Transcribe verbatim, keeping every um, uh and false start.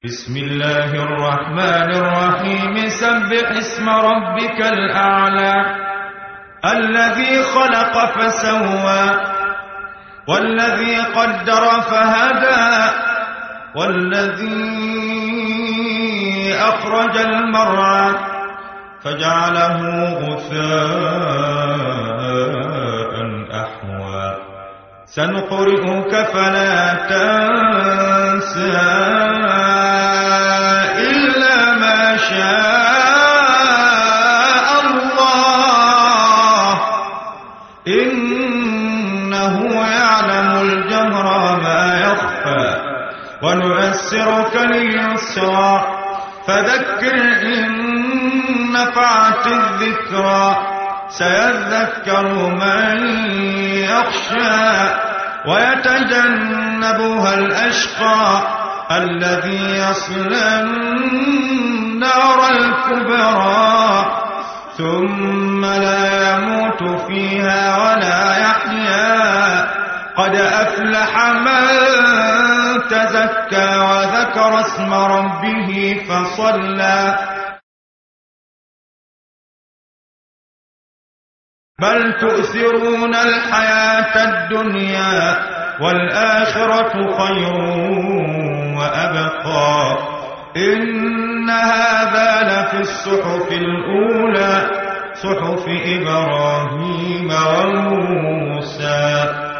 بسم الله الرحمن الرحيم سبح اسم ربك الأعلى الذي خلق فسوى والذي قدر فهدى والذي أخرج المرعى فجعله غثاء أحوى سنقرئك فلا تنسى إلا ما شاء الله إنه يعلم الجهر ما يخفى ونيسرك لليسرى فذكر إن نفعت الذكرى سيذكر من يخشى ويتجنبها الأشقى الذي يصلى النار الكبرى ثم لا يموت فيها ولا يحيا قد أفلح من تزكى وذكر اسم ربه فصلى بل تؤثرون الحياة الدنيا والآخرة خير وأبقى إن هذا لفي الصحف الأولى صحف إبراهيم وموسى